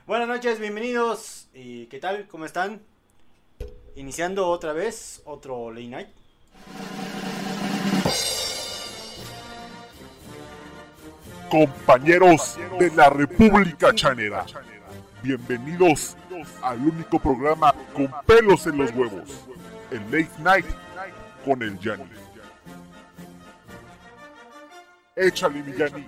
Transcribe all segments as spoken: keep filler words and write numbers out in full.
Buenas noches, bienvenidos. ¿Y qué tal? ¿Cómo están? Iniciando otra vez otro Late Night. Compañeros de la República Chanera, bienvenidos al único programa con pelos en los huevos, el Late Night con el Yanni. Échale, mi Yanni.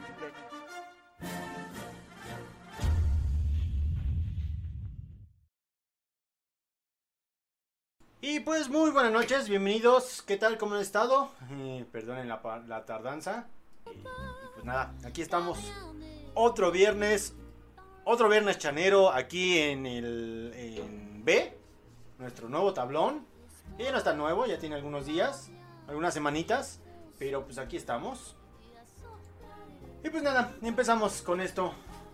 Y pues muy buenas noches, bienvenidos. ¿Qué tal? ¿Cómo han estado? Eh, perdonen la, la tardanza. Y pues nada, aquí estamos. Otro viernes. Otro viernes chanero aquí en el en B. Nuestro nuevo tablón. Que ya no está nuevo, ya tiene algunos días. Algunas semanitas. Pero pues aquí estamos. Y pues nada, empezamos con esto.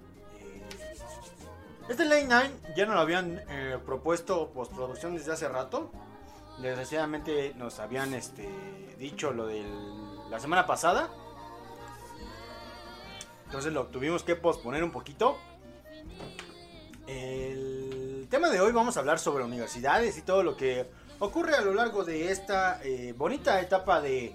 Este Late Night ya nos lo habían eh, propuesto postproducción desde hace rato. Desgraciadamente nos habían este, dicho lo de la semana pasada. Entonces lo tuvimos que posponer un poquito. El tema de hoy vamos a hablar sobre universidades y todo lo que ocurre a lo largo de esta eh, bonita etapa de,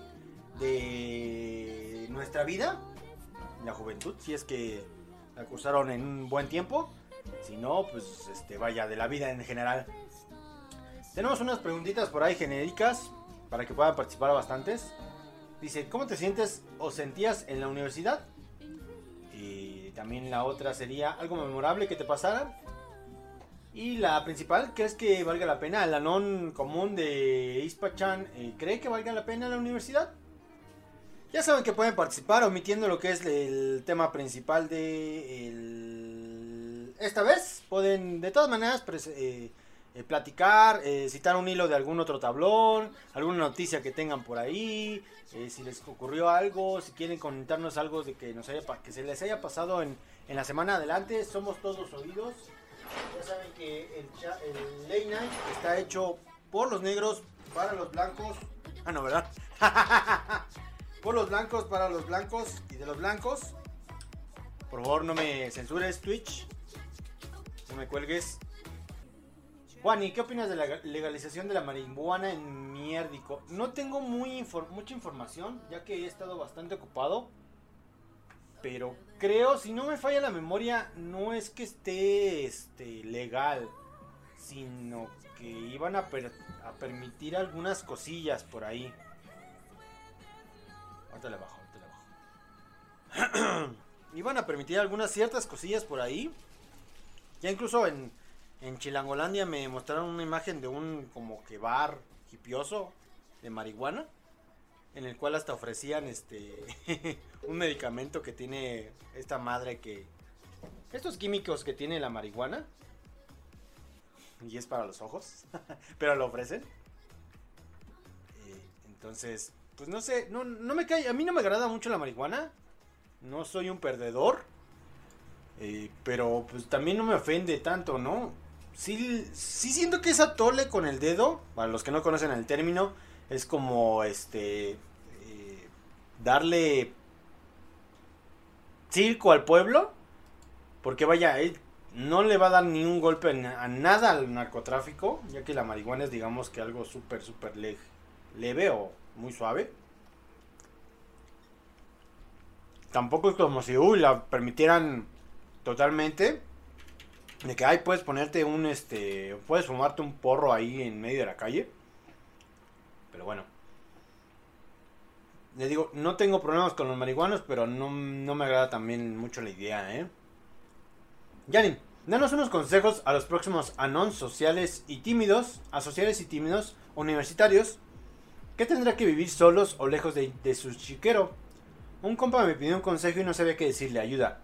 de nuestra vida. La juventud, si es que la cursaron en un buen tiempo. Si no, pues este, vaya, de la vida en general. Tenemos unas preguntitas por ahí genéricas para que puedan participar bastantes. Dice, ¿cómo te sientes o sentías en la universidad? Y también la otra sería, ¿algo memorable que te pasara? Y la principal, ¿crees que valga la pena? El anón común de Ispachan, eh, ¿cree que valga la pena la universidad? Ya saben que pueden participar omitiendo lo que es el tema principal de el... esta vez. Pueden de todas maneras eh, eh, platicar, eh, citar un hilo de algún otro tablón, alguna noticia que tengan por ahí, eh, si les ocurrió algo, si quieren comentarnos algo de que, nos haya, que se les haya pasado en, en la semana adelante. Somos todos oídos. Ya saben que el, el Late Night está hecho por los negros, para los blancos. Ah, no, ¿verdad? Por los blancos, para los blancos y de los blancos. Por favor, no me censures, Twitch. No me cuelgues. Juani, ¿qué opinas de la legalización de la marihuana en Miérdico? No tengo muy infor mucha información, ya que he estado bastante ocupado. Pero creo, si no me falla la memoria, no es que esté este, legal, sino que iban a, per a permitir algunas cosillas por ahí. Ahorita le bajo, ahorita le bajo. Iban a permitir algunas ciertas cosillas por ahí. Ya incluso en, en Chilangolandia me mostraron una imagen de un como que bar hipioso de marihuana. En el cual hasta ofrecían este un medicamento que tiene esta madre que... estos químicos que tiene la marihuana. Y es para los ojos. Pero lo ofrecen. Eh, entonces... pues no sé, no, no me cae, a mí no me agrada mucho la marihuana, no soy un perdedor, eh, pero pues también no me ofende tanto, ¿no? Sí, sí siento que es atole con el dedo, para los que no conocen el término, es como este, eh, darle circo al pueblo, porque vaya, él no le va a dar ni un golpe a nada al narcotráfico, ya que la marihuana es digamos que algo súper, súper le leve o muy suave. Tampoco es como si uy, la permitieran totalmente. De que ay, puedes ponerte un este. Puedes fumarte un porro ahí en medio de la calle. Pero bueno. Les digo, no tengo problemas con los marihuanos, pero no, no me agrada también mucho la idea, ¿eh? Yanin, danos unos consejos a los próximos anons sociales y tímidos, a sociales y tímidos universitarios. ¿Qué tendrá que vivir solos o lejos de, de su chiquero? Un compa me pidió un consejo y no sabía qué decirle. Ayuda.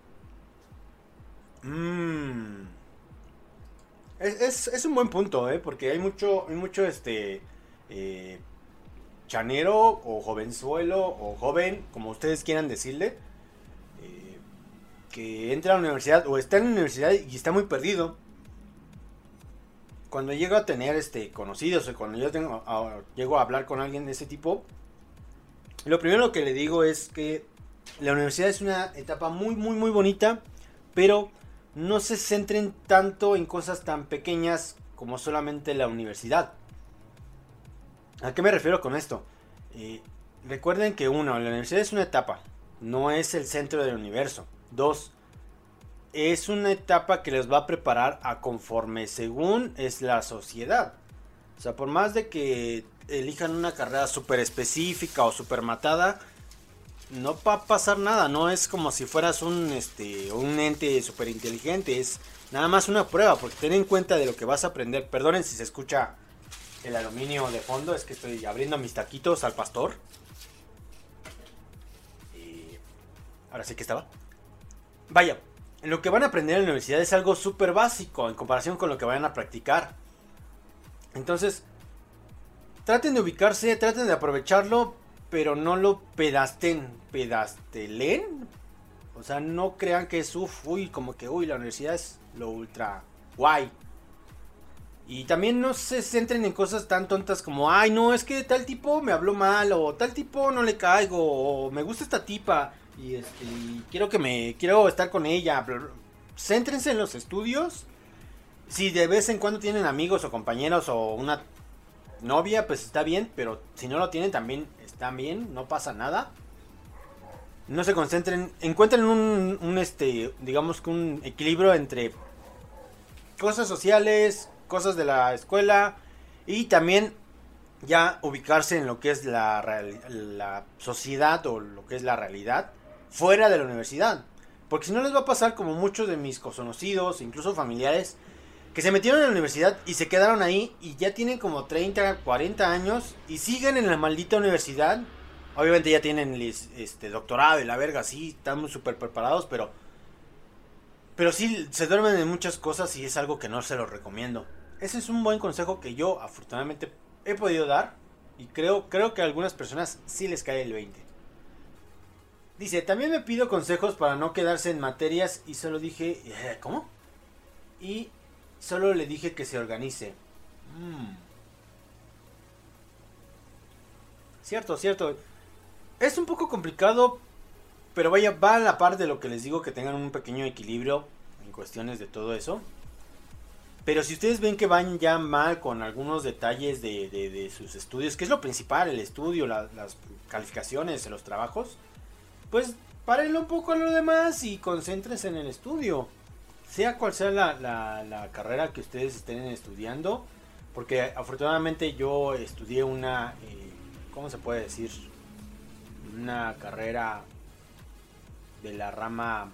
Mmm. Es, es, es un buen punto, ¿eh? Porque hay mucho, hay mucho este... Eh, chanero o jovenzuelo o joven, como ustedes quieran decirle. Eh, que entra a la universidad o está en la universidad y está muy perdido. Cuando llego a tener este conocidos o cuando yo tengo, a, llego a hablar con alguien de ese tipo, lo primero que le digo es que la universidad es una etapa muy muy muy bonita, pero no se centren tanto en cosas tan pequeñas como solamente la universidad. ¿A qué me refiero con esto? Eh, recuerden que uno, la universidad es una etapa, no es el centro del universo. Dos, es una etapa que les va a preparar a conforme según es la sociedad. O sea, por más de que elijan una carrera súper específica o súper matada, no va a pasar nada. No es como si fueras un, este, un ente súper inteligente. Es nada más una prueba, porque ten en cuenta de lo que vas a aprender. Perdonen si se escucha el aluminio de fondo, es que estoy abriendo mis taquitos al pastor. Y ahora sí que estaba. Vaya, lo que van a aprender en la universidad es algo súper básico en comparación con lo que vayan a practicar. Entonces, traten de ubicarse, traten de aprovecharlo, pero no lo pedasten, pedastelen. O sea, no crean que es uf, uy, como que uy, la universidad es lo ultra guay. Y también no se centren en cosas tan tontas como, ay, no, es que tal tipo me habló mal, o tal tipo no le caigo, o me gusta esta tipa, y este, y quiero que me, quiero estar con ella. Céntrense en los estudios. Si de vez en cuando tienen amigos o compañeros o una novia, pues está bien, pero si no lo tienen también está bien, no pasa nada. No se concentren, encuentren un, un este, digamos que un equilibrio entre cosas sociales, cosas de la escuela y también ya ubicarse en lo que es la, la sociedad o lo que es la realidad fuera de la universidad. Porque si no les va a pasar como muchos de mis conocidos, incluso familiares, que se metieron en la universidad y se quedaron ahí y ya tienen como treinta, cuarenta años y siguen en la maldita universidad. Obviamente ya tienen este doctorado y la verga, sí, están súper preparados, pero pero sí se duermen en muchas cosas y es algo que no se los recomiendo. Ese es un buen consejo que yo afortunadamente he podido dar y creo, creo que a algunas personas sí les cae el veinte. Dice, también me pido consejos para no quedarse en materias y solo dije, ¿cómo? Y solo le dije que se organice. Mm. Cierto, cierto. Es un poco complicado, pero vaya, va a la par de lo que les digo, que tengan un pequeño equilibrio en cuestiones de todo eso. Pero si ustedes ven que van ya mal con algunos detalles de, de, de sus estudios, que es lo principal, el estudio, la, las calificaciones, los trabajos, pues párenlo un poco a lo demás y concéntrense en el estudio. Sea cual sea la, la, la carrera que ustedes estén estudiando, porque afortunadamente yo estudié una, eh, ¿cómo se puede decir? Una carrera de la rama...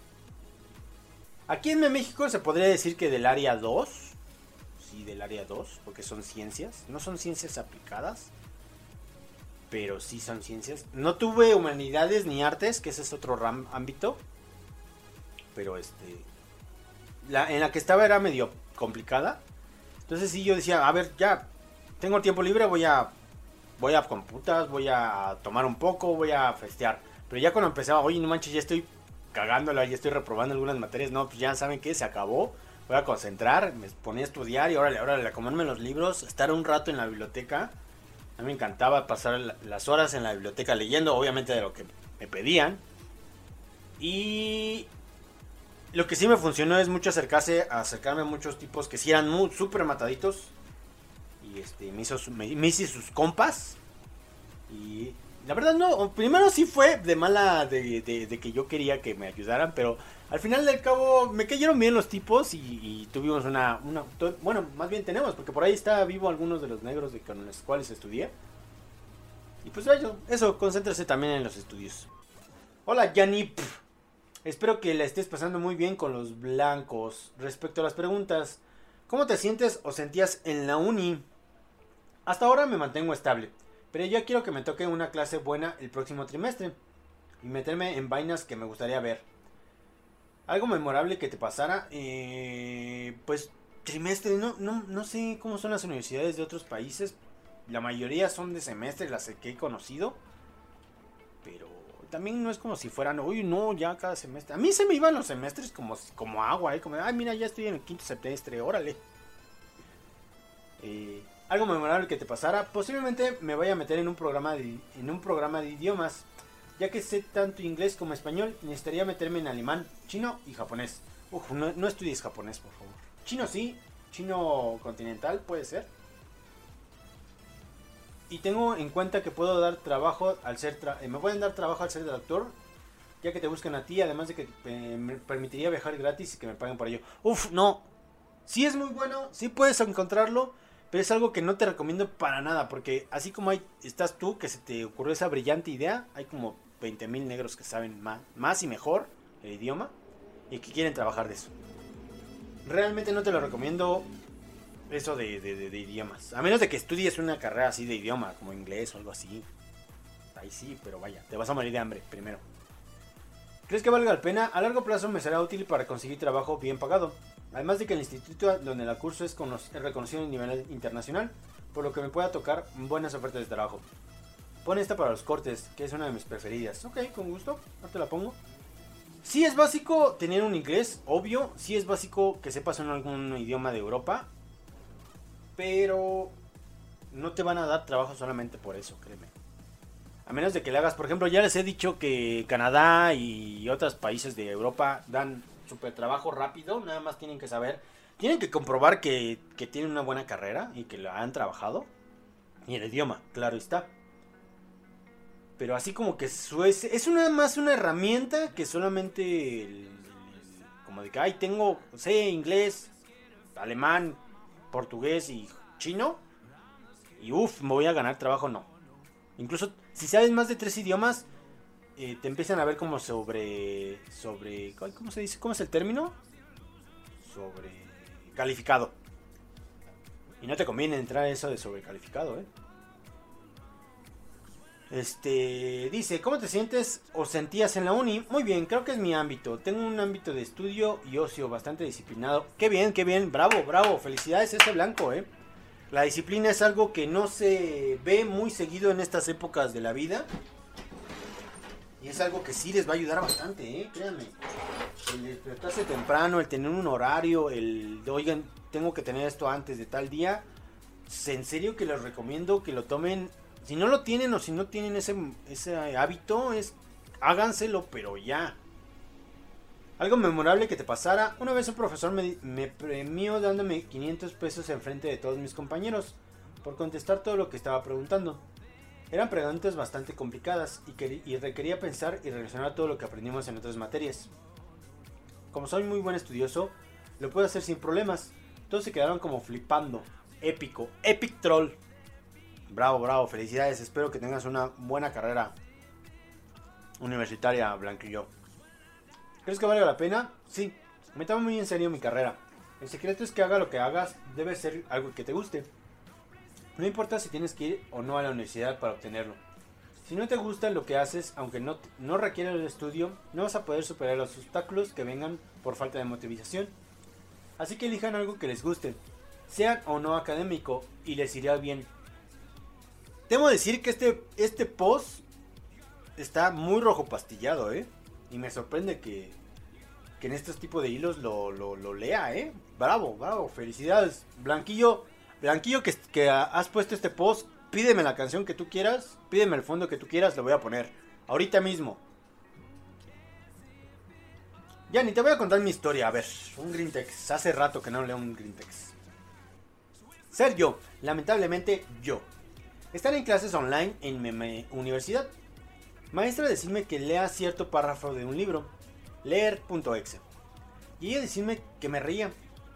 Aquí en México se podría decir que del área dos. Sí, del área dos, porque son ciencias. No son ciencias aplicadas, pero sí son ciencias. No tuve humanidades ni artes, que ese es otro ram ámbito. Pero este... La, en la que estaba era medio complicada. Entonces sí, yo decía, a ver, ya tengo tiempo libre, voy a... Voy a computas, voy a tomar un poco, voy a festear. Pero ya cuando empezaba, oye, no manches, ya estoy cagándola, ya estoy reprobando algunas materias. No, pues ya saben que se acabó. Voy a concentrar, me ponía a estudiar y órale, órale, a comerme los libros, estar un rato en la biblioteca. A mí me encantaba pasar las horas en la biblioteca leyendo, obviamente de lo que me pedían. Y lo que sí me funcionó es mucho acercarse, acercarme a muchos tipos que sí eran muy súper mataditos. Y este, me hizo, me, me hice sus compas. Y la verdad no, primero sí fue de mala de, de, de que yo quería que me ayudaran, pero al final del cabo me cayeron bien los tipos y, y tuvimos una, una, bueno, más bien tenemos, porque por ahí está vivo algunos de los negros de, con los cuales estudié. Y pues eso, eso, concéntrese también en los estudios. Hola Yanni, espero que la estés pasando muy bien con los blancos. Respecto a las preguntas, ¿cómo te sientes o sentías en la uni? Hasta ahora me mantengo estable, pero ya quiero que me toque una clase buena el próximo trimestre y meterme en vainas que me gustaría ver. Algo memorable que te pasara, eh, pues trimestre, no, no, no sé cómo son las universidades de otros países. La mayoría son de semestre, las que he conocido, pero también no es como si fueran, uy, no, ya cada semestre. A mí se me iban los semestres como, como agua, ¿eh? Como, ay, mira, ya estoy en el quinto semestre, órale. Eh... Algo memorable que te pasara, posiblemente me vaya a meter en un programa de, en un programa de idiomas, ya que sé tanto inglés como español, necesitaría meterme en alemán, chino y japonés. Uf, no, no estudies japonés, por favor. Chino sí, chino continental puede ser. Y tengo en cuenta que puedo dar trabajo al ser... Tra me pueden dar trabajo al ser traductor, ya que te buscan a ti, además de que eh, me permitiría viajar gratis y que me paguen por ello. Uf, no. Sí es muy bueno, sí puedes encontrarlo, pero es algo que no te recomiendo para nada, porque así como hay, estás tú, que se te ocurrió esa brillante idea, hay como veinte mil negros que saben más, más y mejor el idioma y que quieren trabajar de eso. Realmente no te lo recomiendo eso de, de, de, de idiomas, a menos de que estudies una carrera así de idioma, como inglés o algo así. Ahí sí, pero vaya, te vas a morir de hambre primero. ¿Crees que valga la pena? A largo plazo me será útil para conseguir trabajo bien pagado. Además de que el instituto donde la curso es, es reconocido a nivel internacional, por lo que me pueda tocar buenas ofertas de trabajo. Pon esta para los cortes, que es una de mis preferidas. Ok, con gusto, ahora te la pongo. Sí es básico tener un inglés, obvio. Sí es básico que sepas en algún idioma de Europa. Pero no te van a dar trabajo solamente por eso, créeme. A menos de que le hagas, por ejemplo, ya les he dicho que Canadá y otros países de Europa dan super trabajo rápido. Nada más tienen que saber, tienen que comprobar que, que tienen una buena carrera y que la han trabajado. Y el idioma, claro está. Pero así como que su es, es una más una herramienta que solamente el, como de que ay, tengo, sé inglés, alemán, portugués y chino y uff, me voy a ganar trabajo. No. Incluso si sabes más de tres idiomas, eh, te empiezan a ver como sobre sobre ¿cómo se dice? ¿Cómo es el término? Sobre calificado. Y no te conviene entrar a eso de sobrecalificado, ¿eh? Este, dice, ¿cómo te sientes o sentías en la uni? Muy bien, creo que es mi ámbito. Tengo un ámbito de estudio y ocio bastante disciplinado. Qué bien, qué bien, bravo, bravo. Felicidades a ese blanco, ¿eh? La disciplina es algo que no se ve muy seguido en estas épocas de la vida. Y es algo que sí les va a ayudar bastante, ¿eh? Créanme. El despertarse temprano, el tener un horario, el de, oigan, tengo que tener esto antes de tal día. En serio que les recomiendo que lo tomen. Si no lo tienen o si no tienen ese, ese hábito, es háganselo, pero ya. Algo memorable que te pasara. Una vez un profesor me, me premió dándome quinientos pesos en frente de todos mis compañeros por contestar todo lo que estaba preguntando. Eran preguntas bastante complicadas y, que, y requería pensar y relacionar todo lo que aprendimos en otras materias. Como soy muy buen estudioso, lo puedo hacer sin problemas. Todos se quedaron como flipando. Épico, epic troll. Bravo, bravo, felicidades. Espero que tengas una buena carrera universitaria, Blanquillo. ¿Crees que vale la pena? Sí, me tomo muy en serio mi carrera. El secreto es que haga lo que hagas, debe ser algo que te guste. No importa si tienes que ir o no a la universidad para obtenerlo. Si no te gusta lo que haces, aunque no, no requiere el estudio, no vas a poder superar los obstáculos que vengan por falta de motivación. Así que elijan algo que les guste, sean o no académico, y les irá bien. Debo decir que este, este post está muy rojo pastillado, ¿eh? Y me sorprende que, que en estos tipos de hilos lo, lo, lo lea, ¿eh? Bravo, bravo, felicidades. Blanquillo, Blanquillo que, que has puesto este post, pídeme la canción que tú quieras, pídeme el fondo que tú quieras, lo voy a poner. Ahorita mismo. Ya, ni te voy a contar mi historia. A ver, un Grintex. Hace rato que no leo un Grintex. Ser yo, lamentablemente yo. Estar en clases online en mi universidad. Maestra decirme que lea cierto párrafo de un libro. Leer.exe. Y ella decirme que me reía.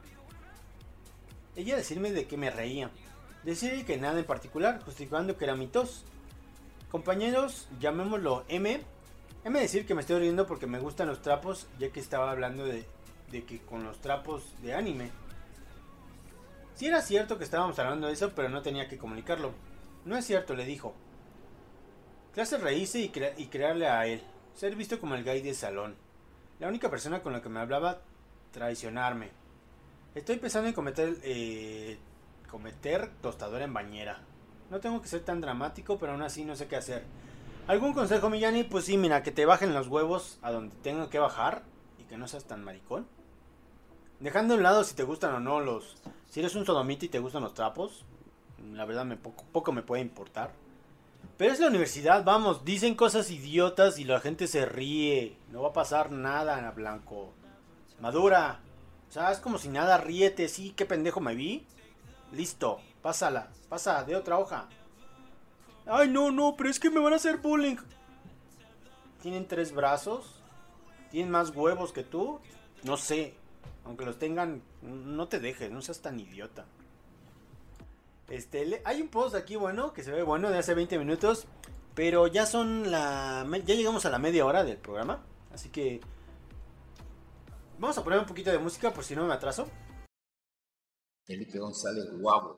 Ella decirme de que me reía. Decirle que nada en particular, justificando que era mi tos. Compañeros, llamémoslo M. M decir que me estoy riendo porque me gustan los trapos, ya que estaba hablando de, de que con los trapos de anime. Sí era cierto que estábamos hablando de eso, pero no tenía que comunicarlo. No es cierto, le dijo. Clase reírse y, cre y crearle a él. Ser visto como el gay de salón. La única persona con la que me hablaba, traicionarme. Estoy pensando en cometer, eh, cometer tostadora en bañera. No tengo que ser tan dramático, pero aún así no sé qué hacer. ¿Algún consejo, Millani? Pues sí, mira, que te bajen los huevos a donde tengan que bajar y que no seas tan maricón. Dejando a un lado si te gustan o no los... Si eres un sodomita y te gustan los trapos, la verdad me poco, poco me puede importar. Pero es la universidad, vamos, dicen cosas idiotas y la gente se ríe. No va a pasar nada, Ana Blanco. Madura. O sea, es como si nada, ríete. Sí, qué pendejo me vi. Listo, pásala. Pasa de otra hoja. Ay, no, no, pero es que me van a hacer bullying. ¿Tienen tres brazos? ¿Tienen más huevos que tú? No sé. Aunque los tengan, no te dejes, no seas tan idiota. Este, le, hay un post aquí bueno, que se ve bueno, de hace veinte minutos. Pero ya son la... Ya llegamos a la media hora del programa. Así que... Vamos a poner un poquito de música por si no me atraso. Felipe González, guapo.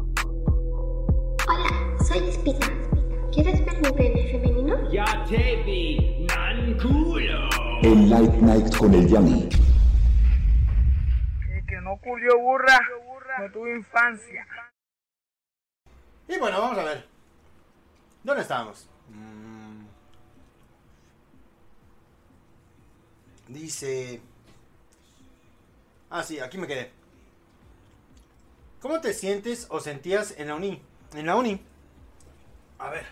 Hola, soy Espina. ¿Quieres ver mi pene femenino? Ya te vi, nan culo. El Light Night con el Yanni. El que no culió burra, no tuvo infancia. Y bueno, vamos a ver. ¿Dónde estábamos? Mm. Dice... Ah, sí, aquí me quedé. ¿Cómo te sientes o sentías en la uni? En la uni. A ver.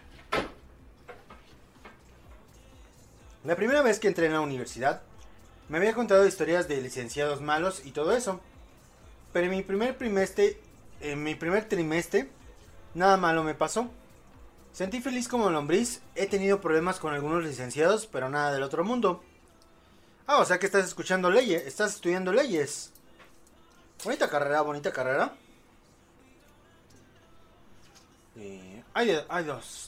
La primera vez que entré en la universidad, me había contado historias de licenciados malos y todo eso. Pero en mi primer trimestre, en mi primer trimestre, nada malo me pasó. Sentí feliz como lombriz. He tenido problemas con algunos licenciados, pero nada del otro mundo. Ah, o sea que estás escuchando leyes, estás estudiando leyes. Bonita carrera, bonita carrera. Eh, hay, hay dos.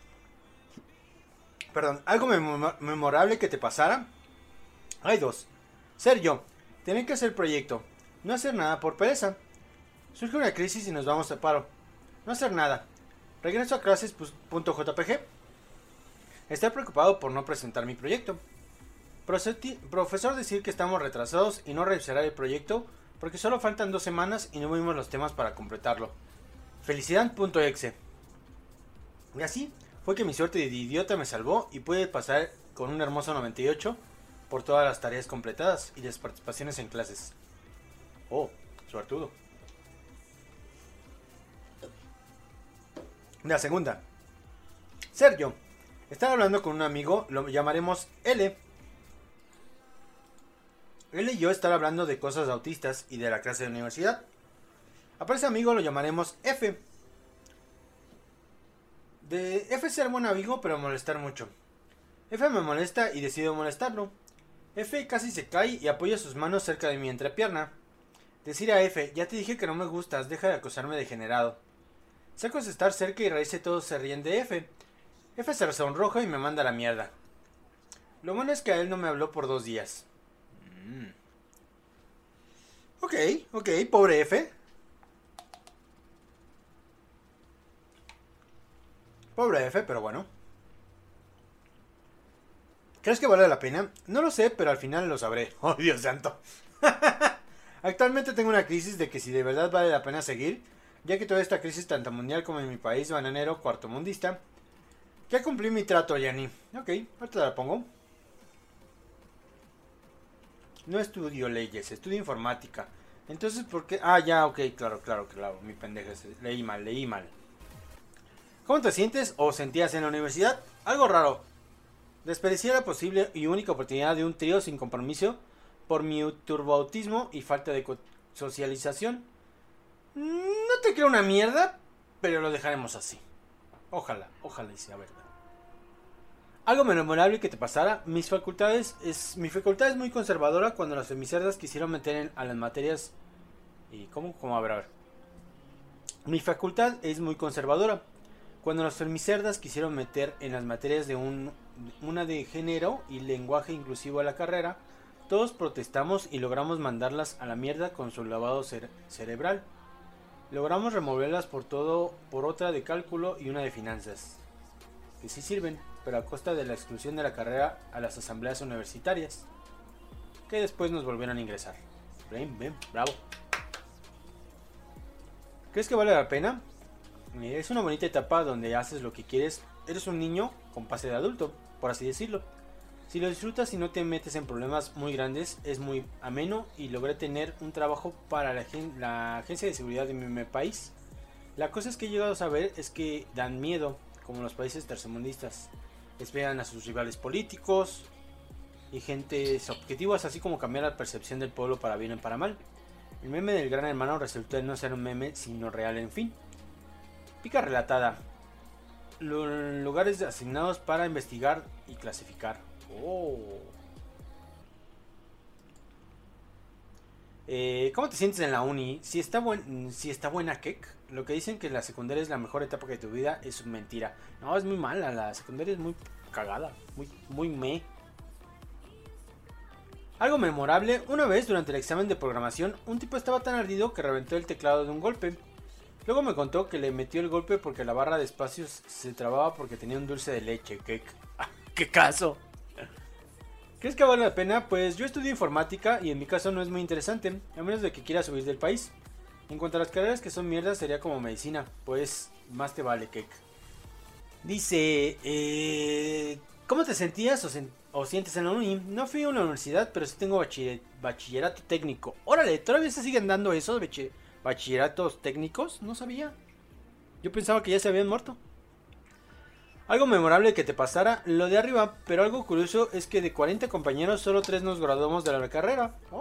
Perdón, algo mem memorable que te pasara. Hay dos. Ser yo, tener que hacer proyecto, no hacer nada por pereza. Surge una crisis y nos vamos a paro. No hacer nada. Regreso a clases.jpg. Estar preocupado por no presentar mi proyecto. Profesor decir que estamos retrasados y no revisará el proyecto porque solo faltan dos semanas y no vimos los temas para completarlo. Felicidad.exe. Y así fue que mi suerte de idiota me salvó y pude pasar con un hermoso noventa y ocho por todas las tareas completadas y las participaciones en clases. Oh, suertudo. La segunda. Sergio. Estaba hablando con un amigo, lo llamaremos L. Él y yo estar hablando de cosas autistas y de la clase de universidad. A ese amigo lo llamaremos F. De F ser buen amigo, pero molestar mucho. F me molesta y decido molestarlo. F casi se cae y apoya sus manos cerca de mi entrepierna. Decir a F, ya te dije que no me gustas, deja de acosarme degenerado. Saco estar cerca y raíz todos se ríen de F. F se sonroja y me manda a la mierda. Lo bueno es que a él no me habló por dos días. Mm. Ok, ok, pobre F. Pobre F, pero bueno. ¿Crees que vale la pena? No lo sé, pero al final lo sabré. Oh, Dios santo. Actualmente tengo una crisis de que si de verdad vale la pena seguir, ya que toda esta crisis tanto mundial como en mi país bananero cuartomundista. Ya cumplí mi trato, Yanni. Ok, ahorita la pongo. No estudio leyes, estudio informática. Entonces, ¿por qué? Ah, ya, ok, claro, claro, claro. Mi pendeja, leí mal, leí mal. ¿Cómo te sientes o sentías en la universidad? Algo raro. Desperdicié la posible y única oportunidad de un trío sin compromiso por mi turboautismo y falta de socialización. No te creo una mierda, pero lo dejaremos así. Ojalá, ojalá y sea verdad. Algo memorable que te pasara. Mis facultades es, mi facultad es muy conservadora cuando las femicerdas quisieron meter en, a las materias. ¿Y cómo? ¿Cómo? A ver, a ver. Mi facultad es muy conservadora. Cuando las femicerdas quisieron meter en las materias de un, una de género y lenguaje inclusivo a la carrera, todos protestamos y logramos mandarlas a la mierda con su lavado cere cerebral. Logramos removerlas por todo, por otra de cálculo y una de finanzas, que sí sirven, pero a costa de la exclusión de la carrera a las asambleas universitarias, que después nos volvieron a ingresar. Bien, bien, bravo. ¿Crees que vale la pena? Es una bonita etapa donde haces lo que quieres. Eres un niño con pase de adulto, por así decirlo. Si lo disfrutas y no te metes en problemas muy grandes, es muy ameno y logré tener un trabajo para la, la Agencia de Seguridad de mi, mi país. La cosa es que he llegado a saber es que dan miedo, como los países tercermundistas. Esperan a sus rivales políticos. y gentes objetivos, así como cambiar la percepción del pueblo para bien o para mal. El meme del gran hermano resultó en no ser un meme, sino real, en fin. Pica relatada. Lu- lugares asignados para investigar y clasificar. Oh. Eh, ¿Cómo te sientes en la uni? Si está, buen, si está buena, Kek. Lo que dicen que la secundaria es la mejor etapa de tu vida es mentira. No, es muy mala. La secundaria es muy cagada. Muy, muy me. Algo memorable. Una vez durante el examen de programación, un tipo estaba tan ardido que reventó el teclado de un golpe. Luego me contó que le metió el golpe porque la barra de espacios se trababa porque tenía un dulce de leche. Kek. ¿Qué caso? ¿Crees que vale la pena? Pues yo estudio informática y en mi caso no es muy interesante, a menos de que quieras huir del país. En cuanto a las carreras que son mierdas, sería como medicina, pues más te vale, Kek. Dice, eh, ¿cómo te sentías o, sen o sientes en la uni? No fui a una universidad, pero sí tengo bachiller bachillerato técnico. Órale, ¿todavía se siguen dando esos bach bachilleratos técnicos? No sabía. Yo pensaba que ya se habían muerto. Algo memorable que te pasara, lo de arriba, pero algo curioso es que de cuarenta compañeros solo tres nos graduamos de la carrera. ¿Oh?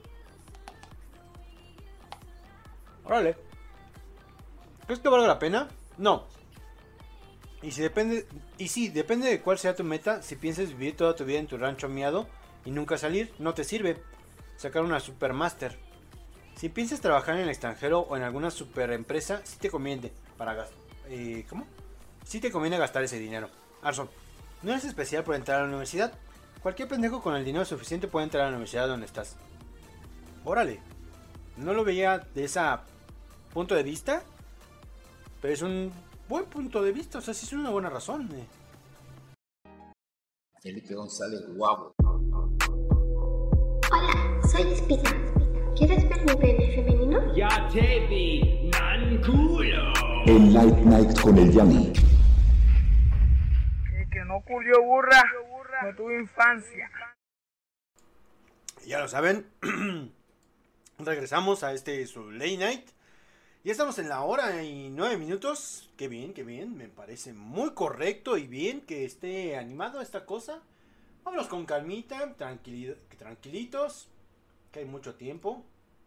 Órale. ¿Crees que valga la pena? No. Y si depende, y sí, depende de cuál sea tu meta. Si piensas vivir toda tu vida en tu rancho miado y nunca salir, no te sirve sacar una supermaster. Si piensas trabajar en el extranjero o en alguna super empresa, sí te conviene para gastar. Eh, ¿Cómo? Sí te conviene gastar ese dinero. Arson, no eres especial por entrar a la universidad. Cualquier pendejo con el dinero suficiente puede entrar a la universidad donde estás. Órale. No lo veía de ese punto de vista, pero es un buen punto de vista. O sea, sí es una buena razón. Eh. Felipe González Guavo. Hola, soy Espina. ¿Quieres ver mi pene femenino? Ya te vi, Nanculo. El Late Night con el Yanni. El que no culió burra, no tuvo infancia. Ya lo saben. Regresamos a este su Late Night. Ya estamos en la hora y nueve minutos. Qué bien, qué bien. Me parece muy correcto y bien que esté animado esta cosa. Vámonos con calmita, tranquili tranquilitos. Que hay mucho tiempo.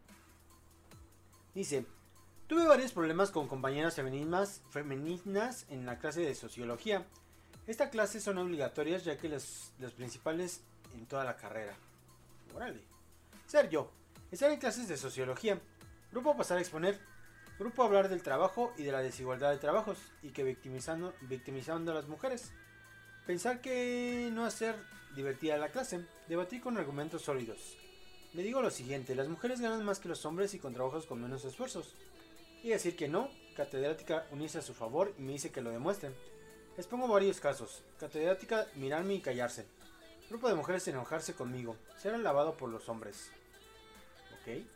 Dice: tuve varios problemas con compañeras femeninas, femeninas en la clase de sociología. Esta clase son obligatorias ya que las, las principales en toda la carrera. Órale. Ser yo. Estar en clases de sociología. Grupo pasar a exponer. Grupo hablar del trabajo y de la desigualdad de trabajos. Y que victimizando, victimizando a las mujeres. Pensar que no hacer divertida la clase. Debatir con argumentos sólidos. Le digo lo siguiente. Las mujeres ganan más que los hombres y con trabajos con menos esfuerzos. Y decir que no. Catedrática unirse a su favor y me dice que lo demuestren. Les pongo varios casos. Catedrática mirarme y callarse. Grupo de mujeres enojarse conmigo. Ser alabado por los hombres. Ok.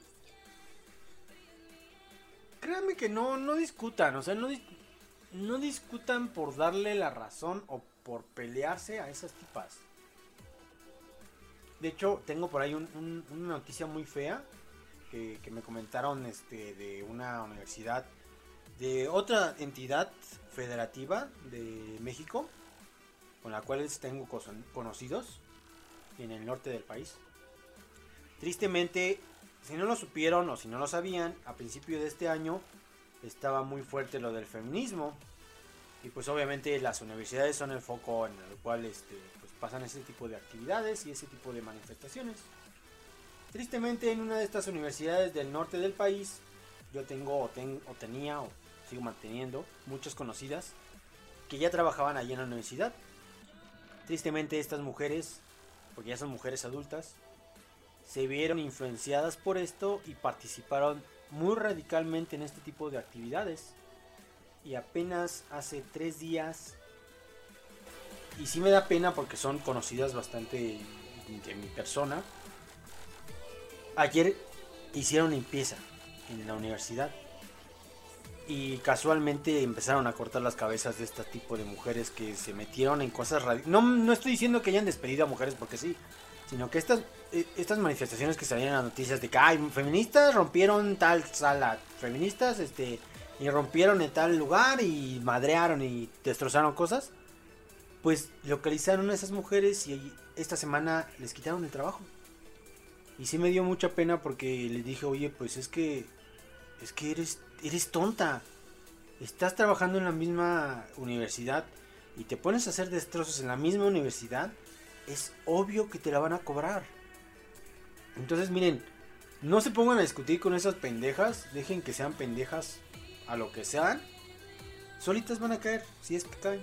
Créanme que no, no discutan. O sea, no, dis no discutan por darle la razón o por pelearse a esas tipas. De hecho, tengo por ahí un, un, una noticia muy fea. Que, que me comentaron este, de una universidad. De otra entidad federativa de México. Con la cual tengo conocidos. En el norte del país. Tristemente, si no lo supieron o si no lo sabían, a principio de este año estaba muy fuerte lo del feminismo. Y pues obviamente las universidades son el foco en el cual este, pues pasan ese tipo de actividades y ese tipo de manifestaciones. Tristemente en una de estas universidades del norte del país, yo tengo o, ten, o tenía o sigo manteniendo muchas conocidas que ya trabajaban allí en la universidad. Tristemente estas mujeres, porque ya son mujeres adultas, se vieron influenciadas por esto y participaron muy radicalmente en este tipo de actividades. Y apenas hace tres días, y sí me da pena porque son conocidas bastante de mi persona, ayer hicieron limpieza en la universidad. Y casualmente empezaron a cortar las cabezas de este tipo de mujeres que se metieron en cosas radicales. No, no estoy diciendo que hayan despedido a mujeres porque sí, sino que estas, estas manifestaciones que salían en las noticias de que ay, feministas rompieron tal sala, feministas este y rompieron en tal lugar y madrearon y destrozaron cosas, pues localizaron a esas mujeres y esta semana les quitaron el trabajo. Y sí me dio mucha pena porque les dije, oye, pues es que, es que eres, eres tonta. Estás trabajando en la misma universidad y te pones a hacer destrozos en la misma universidad. Es obvio que te la van a cobrar. Entonces miren, no se pongan a discutir con esas pendejas. Dejen que sean pendejas a lo que sean. Solitas van a caer, si es que caen.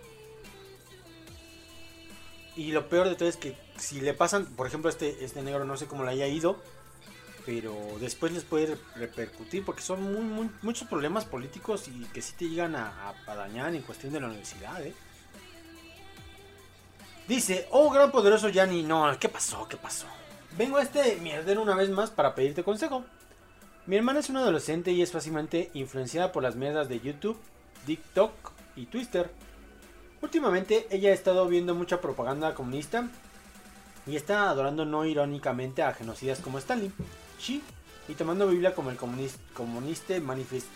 Y lo peor de todo es que si le pasan, por ejemplo, este, este negro no sé cómo le haya ido, pero después les puede repercutir porque son muy, muy, muchos problemas políticos y que sí te llegan a, a, a dañar en cuestión de la universidad, ¿eh? Dice, oh gran poderoso Yanni, no, ¿qué pasó? ¿Qué pasó? Vengo a este mierdero una vez más para pedirte consejo. Mi hermana es una adolescente y es fácilmente influenciada por las mierdas de YouTube, TikTok y Twitter. Últimamente ella ha estado viendo mucha propaganda comunista y está adorando no irónicamente a genocidas como Stalin, Xi y tomando Biblia como el comunista, comunista manifest.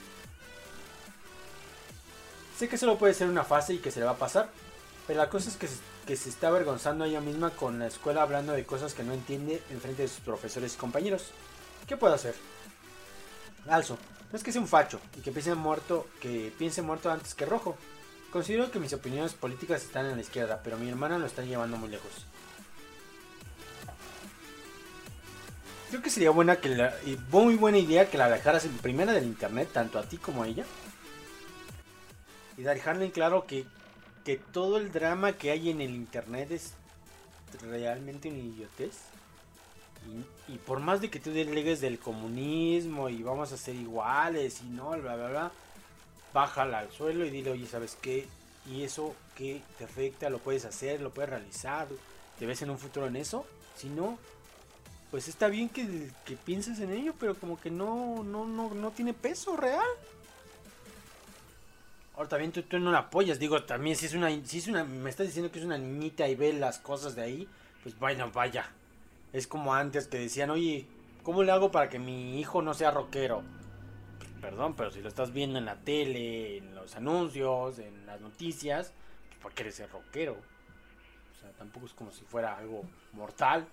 Sé que solo puede ser una fase y que se le va a pasar, pero la cosa es que se, que se está avergonzando a ella misma con la escuela hablando de cosas que no entiende en frente de sus profesores y compañeros. ¿Qué puedo hacer? Also, no es que sea un facho y que piense muerto, que piense muerto antes que rojo. Considero que mis opiniones políticas están en la izquierda, pero mi hermana lo está llevando muy lejos. Creo que sería buena que la, y muy buena idea que la dejaras en primera del internet, tanto a ti como a ella. Y dejarle en claro que, que todo el drama que hay en el internet es realmente una idiotez. Y, y por más de que tú delegues del comunismo y vamos a ser iguales y no, bla bla bla, bájala al suelo y dile, oye, ¿sabes qué? Y eso que te afecta, lo puedes hacer, lo puedes realizar, ¿te ves en un futuro en eso? Si no, pues está bien que, que pienses en ello, pero como que no, no, no, no tiene peso real. Ahora también tú, tú no la apoyas, digo, también si es una, si es una, me estás diciendo que es una niñita y ve las cosas de ahí, pues vaya, vaya. Es como antes que decían, oye, ¿cómo le hago para que mi hijo no sea rockero? Perdón, pero si lo estás viendo en la tele, en los anuncios, en las noticias, pues ¿para qué eres ser rockero? O sea, tampoco es como si fuera algo mortal.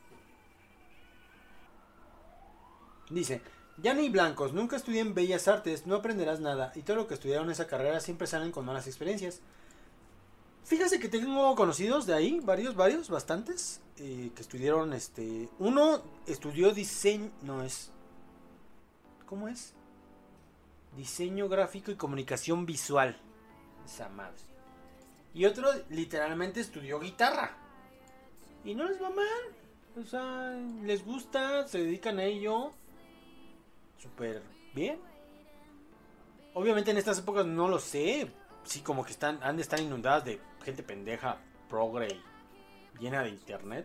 Dice, Yanni Blancos, nunca estudié en Bellas Artes, no aprenderás nada, y todo lo que estudiaron en esa carrera siempre salen con malas experiencias. Fíjate que tengo conocidos de ahí, varios, varios, bastantes, eh, que estudiaron, este, uno estudió diseño, no es, ¿cómo es? Diseño gráfico y comunicación visual. Esa madre. Y otro literalmente estudió guitarra. Y no les va mal. O sea, les gusta, se dedican a ello. Súper bien. Obviamente en estas épocas no lo sé. Sí, como que están, han de estar inundadas de gente pendeja, progre y llena de internet.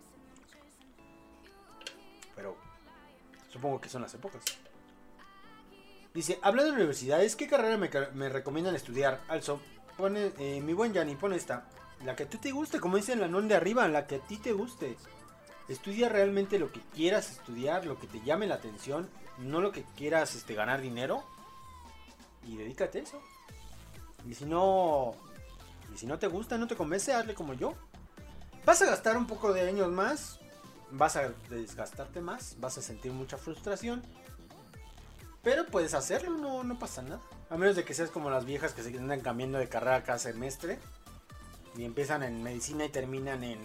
Pero supongo que son las épocas. Dice, hablando de universidades, ¿qué carrera me, me recomiendan estudiar? Also, pone, eh, mi buen Yanni, pone esta. La que a ti te guste, como dice el anón de arriba, la que a ti te guste. Estudia realmente lo que quieras estudiar, lo que te llame la atención, no lo que quieras este, ganar dinero. Y dedícate a eso. Y si no, y si no te gusta, no te convence, hazle como yo. Vas a gastar un poco de años más, vas a desgastarte más, vas a sentir mucha frustración. Pero puedes hacerlo, no, no pasa nada. A menos de que seas como las viejas que se andan cambiando de carrera cada semestre. Y empiezan en medicina y terminan en...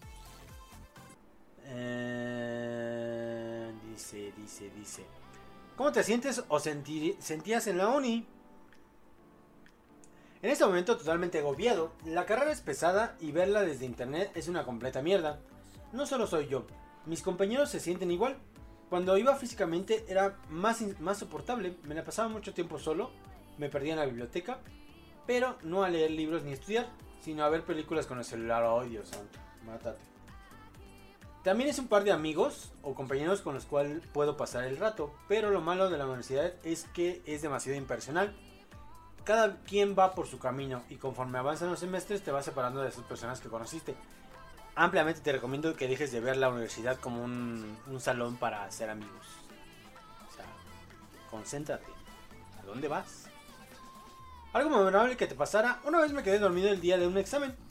Eh, dice, dice, dice. ¿Cómo te sientes o sentir, sentías en la uni? En este momento totalmente agobiado. La carrera es pesada y verla desde internet es una completa mierda. No solo soy yo, mis compañeros se sienten igual. Cuando iba físicamente era más, más soportable, me la pasaba mucho tiempo solo, me perdía en la biblioteca, pero no a leer libros ni estudiar, sino a ver películas con el celular. ¡Oh, Dios santo! Mátate. También es un par de amigos o compañeros con los cuales puedo pasar el rato, pero lo malo de la universidad es que es demasiado impersonal. Cada quien va por su camino y conforme avanzan los semestres te vas separando de esas personas que conociste. Ampliamente te recomiendo que dejes de ver la universidad como un, un salón para hacer amigos. O sea, concéntrate. ¿A dónde vas? Algo memorable que te pasara. Una vez me quedé dormido el día de un examen.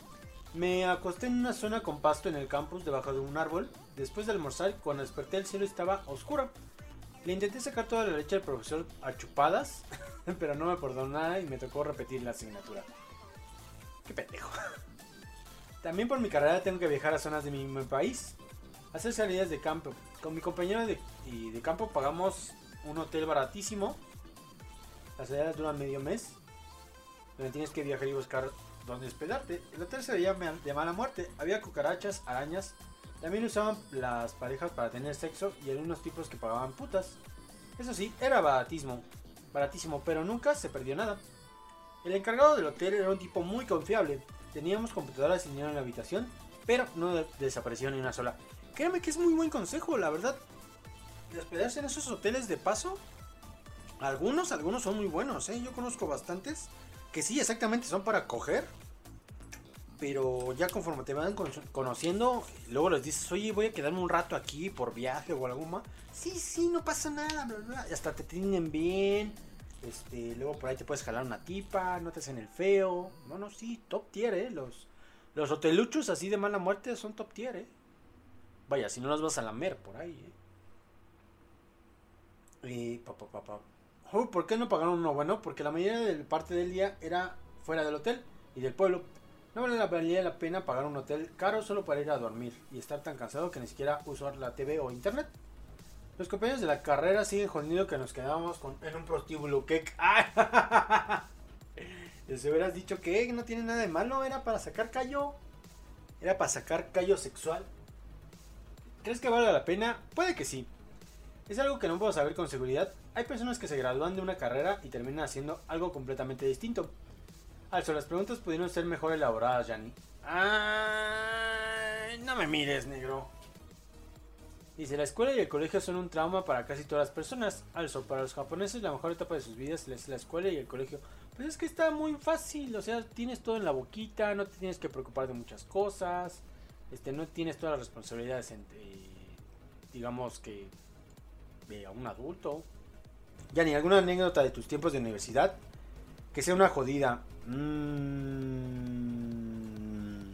Me acosté en una zona con pasto en el campus debajo de un árbol. Después de almorzar, cuando desperté el cielo estaba oscuro. Le intenté sacar toda la leche al profesor a chupadas, pero no me perdonó nada y me tocó repetir la asignatura. Qué pendejo. También por mi carrera tengo que viajar a zonas de mi, mi país, hacer salidas de campo. Con mi compañero de, y de campo pagamos un hotel baratísimo. Las salidas duran medio mes, donde tienes que viajar y buscar dónde hospedarte. El hotel se veía de mala muerte, había cucarachas, arañas. También usaban las parejas para tener sexo y algunos tipos que pagaban putas. Eso sí, era baratísimo, baratísimo, pero nunca se perdió nada. El encargado del hotel era un tipo muy confiable. Teníamos computadoras y dinero en la habitación, pero no de desapareció ni una sola. Créeme que es muy buen consejo, la verdad. De hospedarse en esos hoteles de paso, algunos, algunos son muy buenos, ¿eh? Yo conozco bastantes que sí, exactamente, son para coger. Pero ya conforme te van conociendo, luego les dices, oye, voy a quedarme un rato aquí por viaje o algo más. Sí, sí, no pasa nada, bla, bla. Hasta te tienen bien. Este, luego por ahí te puedes jalar una tipa, no te hacen el feo. No, no, sí, top tier, eh. Los, los hoteluchos así de mala muerte son top tier, eh. Vaya, si no los vas a lamer por ahí, eh. Y pa, pa, pa, pa. Oh, ¿por qué no pagaron uno bueno? Porque la mayoría de parte del día era fuera del hotel y del pueblo. No vale la, valía la pena pagar un hotel caro solo para ir a dormir y estar tan cansado que ni siquiera usar la T V o internet. Los compañeros de la carrera siguen jodiendo que nos quedamos con, en un prostíbulo. ¿Qué? ¡Ah! Les hubieras dicho que no tiene nada de malo, era para sacar callo. Era para sacar callo sexual. ¿Crees que vale la pena? Puede que sí. Es algo que no puedo saber con seguridad. Hay personas que se gradúan de una carrera y terminan haciendo algo completamente distinto. Also, las preguntas pudieron ser mejor elaboradas, Yanni. Ay, no me mires, negro. Dice, la escuela y el colegio son un trauma para casi todas las personas. Also, para los japoneses la mejor etapa de sus vidas es la escuela y el colegio. Pues es que está muy fácil, o sea, tienes todo en la boquita, no te tienes que preocupar de muchas cosas. Este, no tienes todas las responsabilidades, en, eh, digamos que, de un adulto. Yanni, ¿alguna anécdota de tus tiempos de universidad? Que sea una jodida. Mm.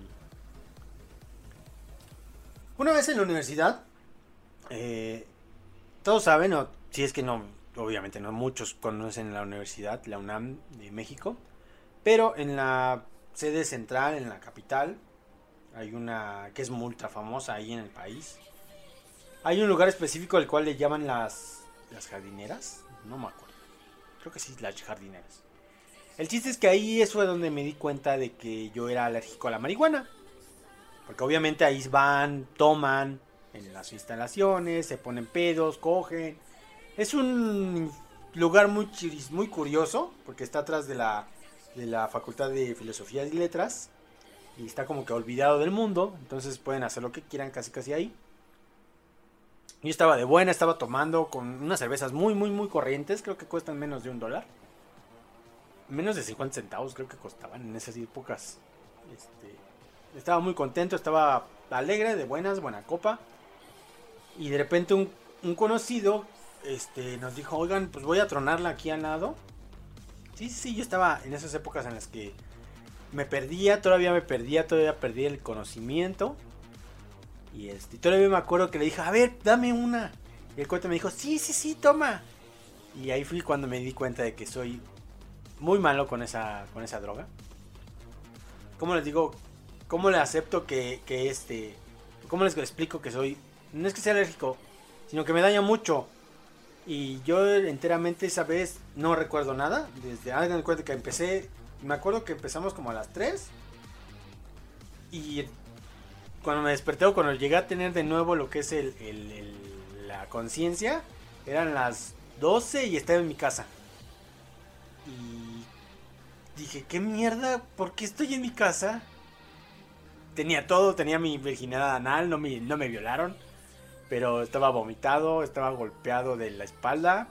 Una vez en la universidad, eh, todos saben, o si es que no, obviamente no muchos conocen la universidad, la UNAM de México, pero en la sede central, en la capital, hay una que es ultra famosa ahí en el país. Hay un lugar específico al cual le llaman las, las jardineras, no me acuerdo, creo que sí, las jardineras. El chiste es que ahí eso fue donde me di cuenta de que yo era alérgico a la marihuana. Porque obviamente ahí van, toman en las instalaciones, se ponen pedos, cogen. Es un lugar muy, muy curioso, porque está atrás de la, de la Facultad de Filosofía y Letras. Y está como que olvidado del mundo, entonces pueden hacer lo que quieran casi casi ahí. Yo estaba de buena, estaba tomando con unas cervezas muy, muy, muy corrientes, creo que cuestan menos de un dólar. Menos de cincuenta centavos creo que costaban en esas épocas. Este, estaba muy contento, estaba alegre, de buenas, buena copa. Y de repente un, un conocido este, nos dijo, oigan, pues voy a tronarla aquí al lado. Sí, sí, yo estaba en esas épocas en las que me perdía, todavía me perdía, todavía perdía el conocimiento. Y este, todavía me acuerdo que le dije, a ver, dame una. Y el cuate me dijo, sí, sí, sí, toma. Y ahí fui cuando me di cuenta de que soy muy malo con esa, con esa droga. ¿Cómo les digo? ¿Cómo le acepto que, que este... ¿Cómo les explico que soy... No es que sea alérgico, sino que me daña mucho. Y yo enteramente esa vez no recuerdo nada. Desde hagan de cuenta que empecé... Me acuerdo que empezamos como a las tres. Y cuando me desperté o cuando llegué a tener de nuevo lo que es el, el, el, la conciencia, eran las doce y estaba en mi casa. Y dije, ¿qué mierda? ¿Por qué estoy en mi casa? Tenía todo, tenía mi virginidad anal, no me, no me violaron. Pero estaba vomitado, estaba golpeado de la espalda.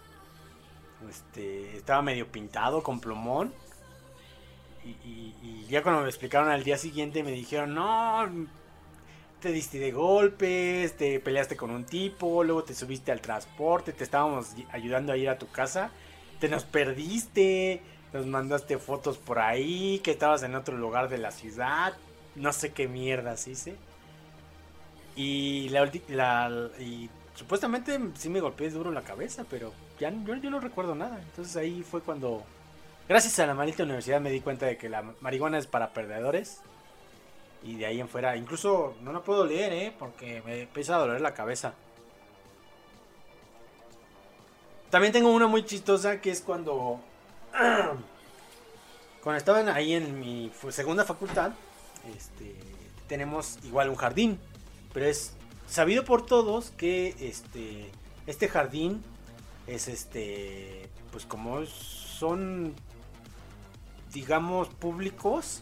Este, estaba medio pintado con plumón. Y, y, y ya cuando me explicaron al día siguiente me dijeron, no, te diste de golpes, te peleaste con un tipo, luego te subiste al transporte, te estábamos ayudando a ir a tu casa, te nos perdiste, nos mandaste fotos por ahí, que estabas en otro lugar de la ciudad. no sé qué mierdas hice. Y la, la y supuestamente sí me golpeé duro la cabeza, pero ya yo, yo no recuerdo nada. Entonces ahí fue cuando, gracias a la maldita universidad, me di cuenta de que la marihuana es para perdedores. Y de ahí en fuera, incluso no la puedo leer, ¿eh? Porque me empieza a doler la cabeza. También tengo una muy chistosa que es cuando... Cuando estaban ahí en mi segunda facultad, este, tenemos igual un jardín. Pero es sabido por todos que este, este jardín es este... Pues como son, digamos, públicos...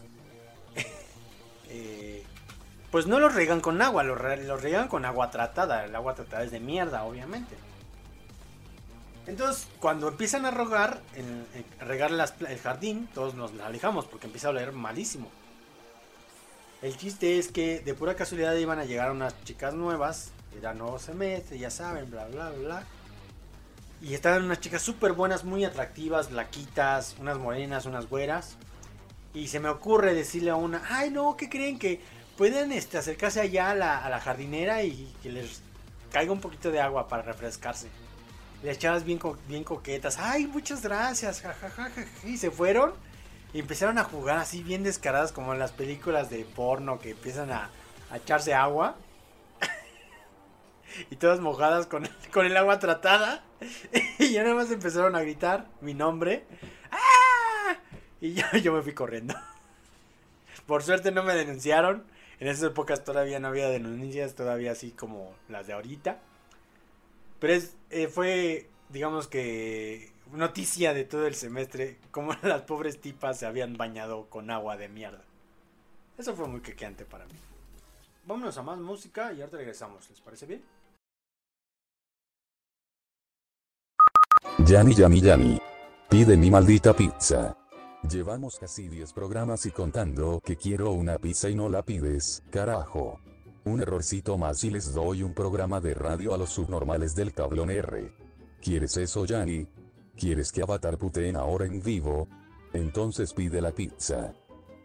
Eh, pues no los riegan con agua, los, los riegan con agua tratada. El agua tratada es de mierda, obviamente. Entonces, cuando empiezan a regar, en, en regar las, el jardín, todos nos alejamos porque empieza a oler malísimo. El chiste es que de pura casualidad iban a llegar unas chicas nuevas, era nuevo semestre, ya saben, bla bla bla. Y estaban unas chicas súper buenas, muy atractivas, blaquitas, unas morenas, unas güeras. Y se me ocurre decirle a una, ay no, ¿qué creen? Que pueden este, acercarse allá a la, a la jardinera y que les caiga un poquito de agua para refrescarse. Y las chavas bien, co bien coquetas, ay, muchas gracias, jajajaja. Y se fueron y empezaron a jugar así bien descaradas como en las películas de porno que empiezan a, a echarse agua. Y todas mojadas con, con el agua tratada. Y ya nada más empezaron a gritar mi nombre. Y yo, yo me fui corriendo. Por suerte no me denunciaron. En esas épocas todavía no había denuncias, todavía así como las de ahorita. Pero es, eh, fue, digamos que, noticia de todo el semestre. Como las pobres tipas se habían bañado con agua de mierda. Eso fue muy quequeante para mí. Vámonos a más música y ahorita regresamos. ¿Les parece bien? Yanni, Yanni, Yanni. Pide mi maldita pizza. Llevamos casi diez programas y contando que quiero una pizza y no la pides, carajo. Un errorcito más y les doy un programa de radio a los subnormales del tablón R. ¿Quieres eso, Yanni? ¿Quieres que Avatar puteen ahora en vivo? Entonces pide la pizza.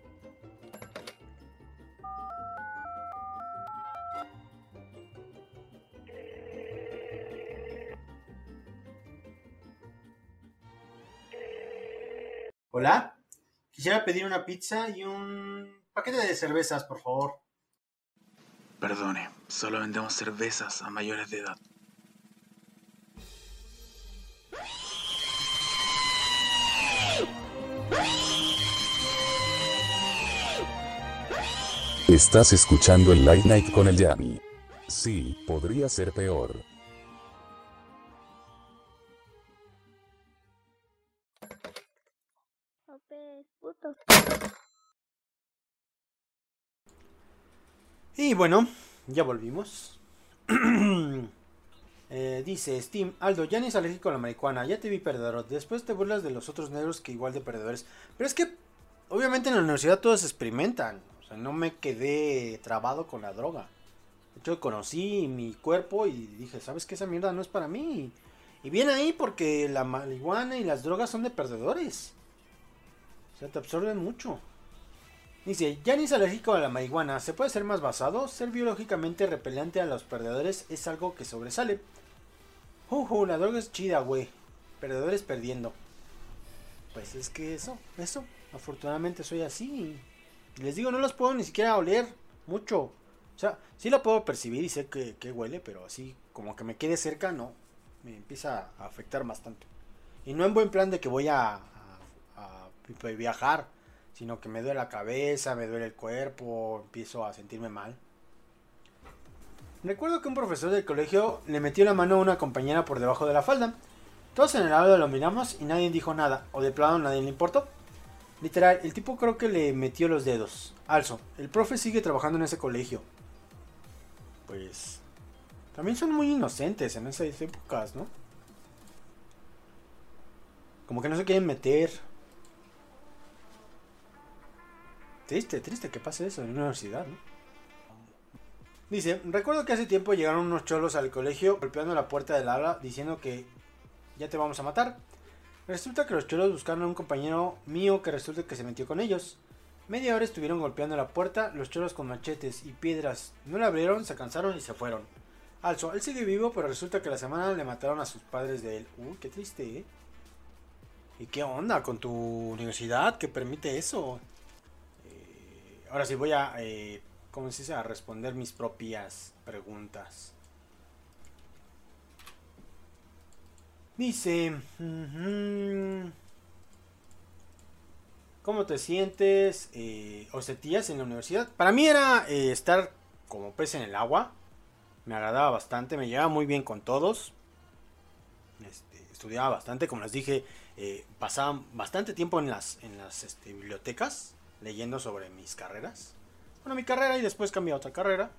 Hola, quisiera pedir una pizza y un paquete de cervezas, por favor. Perdone, solo vendemos cervezas a mayores de edad. Estás escuchando el Late Night con el Yanni. Sí, podría ser peor. Y bueno, ya volvimos. eh, dice Steam, Aldo, Yanni es alérgico a la marihuana, ya te vi perdedor. Después te burlas de los otros negros que igual de perdedores. Pero es que, obviamente en la universidad todos experimentan. O sea, no me quedé trabado con la droga. Yo conocí mi cuerpo y dije, ¿sabes qué? Esa mierda no es para mí. Y bien ahí porque la marihuana y las drogas son de perdedores. O sea, te absorben mucho. Dice, Yanni es alérgico a la marihuana. ¿Se puede ser más basado? Ser biológicamente repelente a los perdedores es algo que sobresale. Uh, la droga es chida, güey. Perdedores perdiendo. Pues es que eso, eso. Afortunadamente soy así. Les digo, no los puedo ni siquiera oler mucho. O sea, sí la puedo percibir y sé que, que huele, pero así como que me quede cerca, no. Me empieza a afectar bastante. Y no en buen plan de que voy a, a, a viajar, sino que me duele la cabeza, me duele el cuerpo, empiezo a sentirme mal. Recuerdo que un profesor del colegio le metió la mano a una compañera por debajo de la falda. Todos en el aula lo miramos y nadie dijo nada, o de plano nadie le importó. Literal, el tipo creo que le metió los dedos. Also, el profe sigue trabajando en ese colegio. Pues también son muy inocentes en esas épocas, ¿no? Como que no se quieren meter. Triste, triste que pase eso en una universidad, ¿no? Dice, recuerdo que hace tiempo llegaron unos cholos al colegio golpeando la puerta del aula diciendo que ya te vamos a matar. Resulta que los cholos buscaron a un compañero mío que resulta que se metió con ellos. Media hora estuvieron golpeando la puerta, los cholos con machetes y piedras no la abrieron, se cansaron y se fueron. Also, él sigue vivo, pero resulta que la semana le mataron a sus padres de él. Uy, qué triste, ¿eh? ¿Y qué onda con tu universidad que permite eso? Eh, ahora sí voy a, eh, ¿cómo se dice? A responder mis propias preguntas. Dice... Uh-huh, ¿cómo te sientes eh, o sentías en la universidad? Para mí era eh, estar como pez en el agua. Me agradaba bastante, me llevaba muy bien con todos. Este, estudiaba bastante, como les dije, eh, pasaba bastante tiempo en las, en las este, bibliotecas, leyendo sobre mis carreras. Bueno, mi carrera y después cambié a otra carrera.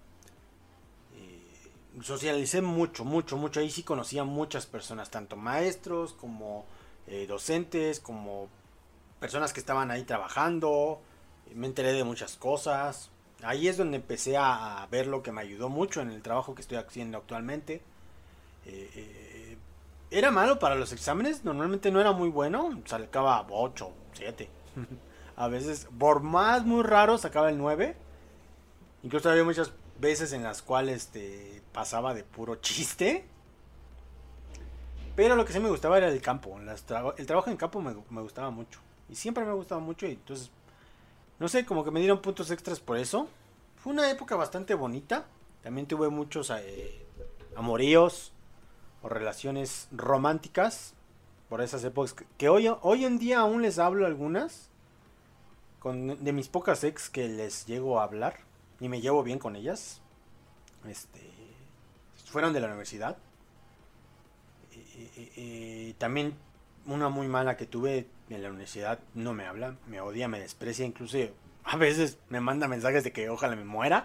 Eh, socialicé mucho, mucho, mucho. Ahí sí conocía muchas personas, tanto maestros como eh, docentes, como personas que estaban ahí trabajando. Me enteré de muchas cosas. Ahí es donde empecé a ver lo que me ayudó mucho en el trabajo que estoy haciendo actualmente. Eh, eh, era malo para los exámenes, normalmente no era muy bueno, sacaba ocho, siete. A veces, por más muy raro, sacaba el nueve. Incluso había muchas veces en las cuales este, pasaba de puro chiste. Pero lo que sí me gustaba era el campo. Las tra- el trabajo en campo me, me gustaba mucho. Y siempre me ha gustado mucho y entonces... no sé, como que me dieron puntos extras por eso. Fue una época bastante bonita. También tuve muchos eh, amoríos o relaciones románticas por esas épocas. Que, que hoy, hoy en día aún les hablo algunas. Con, de mis pocas ex que les llego a hablar. Y me llevo bien con ellas. Este, fueron de la universidad. Eh, eh, eh, también una muy mala que tuve en la universidad no me habla, me odia, me desprecia, incluso a veces me manda mensajes de que ojalá me muera.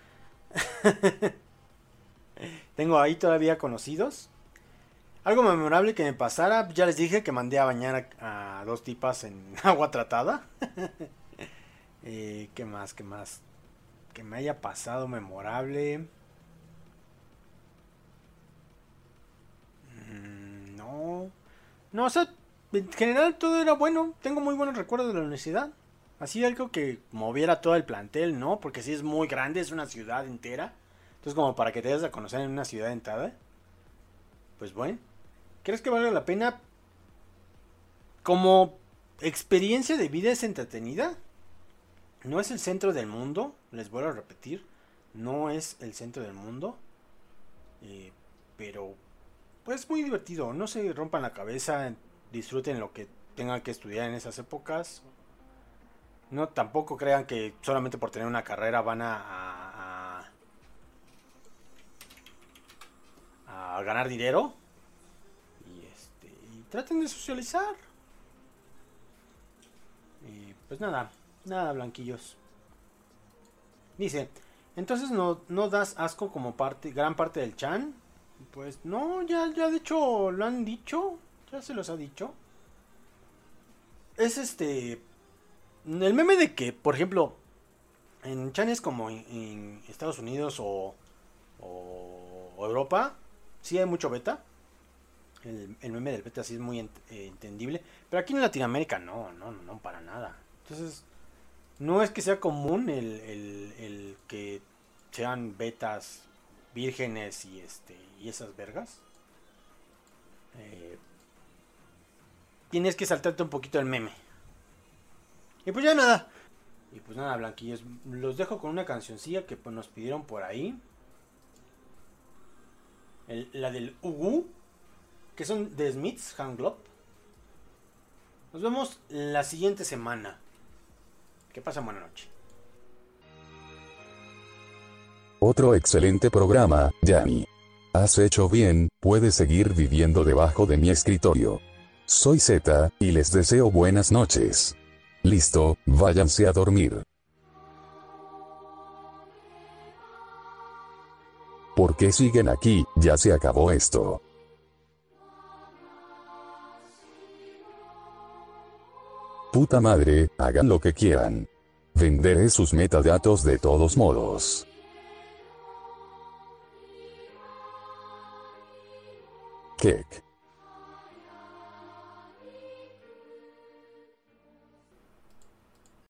Tengo ahí todavía conocidos. Algo memorable que me pasara, ya les dije que mandé a bañar a, a dos tipas en agua tratada. eh, ¿Qué más? ¿Qué más? Que me haya pasado memorable. Mm, no. No, o sea, en general todo era bueno. Tengo muy buenos recuerdos de la universidad. Así algo que moviera todo el plantel, ¿no? Porque sí es muy grande, es una ciudad entera. Entonces como para que te des a conocer en una ciudad entrada. Pues bueno. ¿Crees que valga la pena? Como experiencia de vida es entretenida. No es el centro del mundo. Les vuelvo a repetir. No es el centro del mundo. Eh, pero... pues muy divertido. No se rompan la cabeza. Disfruten lo que tengan que estudiar en esas épocas. No, tampoco crean que solamente por tener una carrera van a, a, a, a ganar dinero. Y, este, y traten de socializar. Y pues nada, nada, blanquillos. Dice, entonces no, no das asco como parte, gran parte del chan. Pues no, ya, ya de hecho lo han dicho. Ya se los ha dicho. Es este... el meme de que, por ejemplo, en chanes como en, en Estados Unidos o, o, o Europa, sí hay mucho beta. El, el meme del beta sí es muy ent, eh, entendible. Pero aquí en Latinoamérica no, no, no, para nada. Entonces, no es que sea común el, el, el que sean betas vírgenes y este y esas vergas. Eh, tienes que saltarte un poquito el meme. Y pues ya nada. Y pues nada, blanquillos. Los dejo con una cancioncilla que pues, nos pidieron por ahí. El, la del Ugu. Que son The Smiths, Hand Glove. Nos vemos la siguiente semana. Que pasen buena noche. Otro excelente programa, Yanni. Has hecho bien, puedes seguir viviendo debajo de mi escritorio. Soy Z, y les deseo buenas noches. Listo, váyanse a dormir. ¿Por qué siguen aquí? Ya se acabó esto. Puta madre, hagan lo que quieran. Venderé sus metadatos de todos modos. Kek.